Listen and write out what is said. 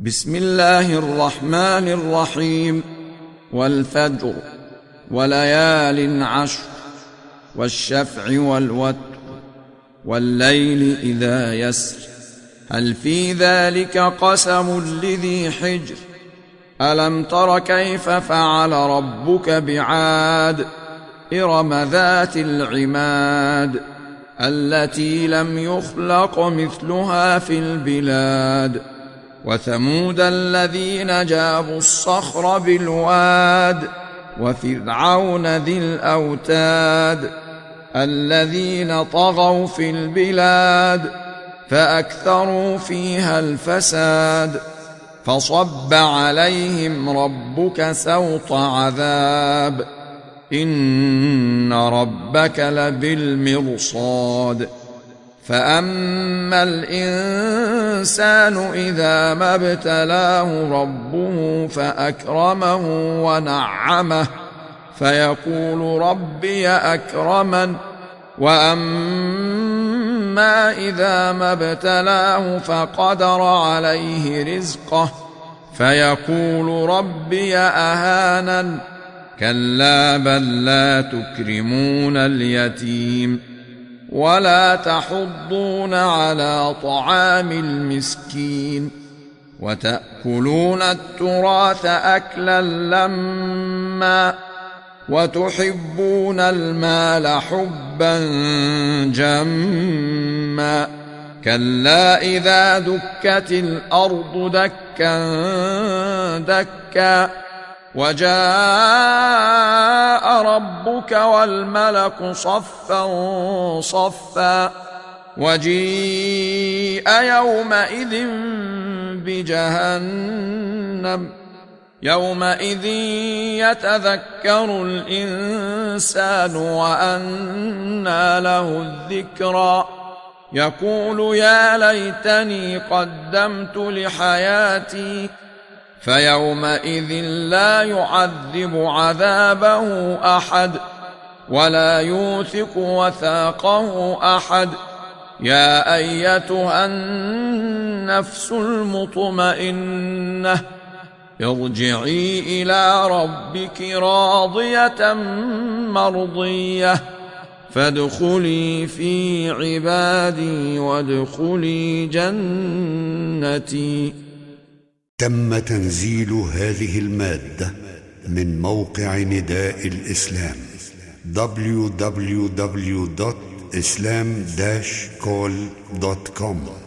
بسم الله الرحمن الرحيم. والفجر وليال عشر والشفع والوتر والليل إذا يسر هل في ذلك قسم لذي حجر ألم تر كيف فعل ربك بعاد إرم ذات العماد التي لم يخلق مثلها في البلاد وثمود الذين جابوا الصخر بالواد وفرعون ذي الأوتاد الذين طغوا في البلاد فأكثروا فيها الفساد فصب عليهم ربك سوط عذاب إن ربك لبالمرصاد فأما الإنسان إذا ما ابتلاه ربه فأكرمه ونعمه فيقول ربي أكرمن وأما إذا ما ابتلاه فقدر عليه رزقه فيقول ربي أهانن كلا بل لا تكرمون اليتيم ولا تحضون على طعام المسكين وتأكلون التراث أكلا لما وتحبون المال حبا جما كلا إذا دكت الأرض دكا دكا وجاء ربك والملك صفا صفا وجيء يومئذ بجهنم يومئذ يتذكر الإنسان وأنى له الذكرى يقول يا ليتني قدمت لحياتي فيومئذ لا يعذب عذابه أحد ولا يوثق وثاقه أحد يا أيتها النفس المطمئنة ارجعي إلى ربك راضية مرضية فادخلي في عبادي وادخلي جنتي. تم تنزيل هذه المادة من موقع نداء الإسلام www.islam-call.com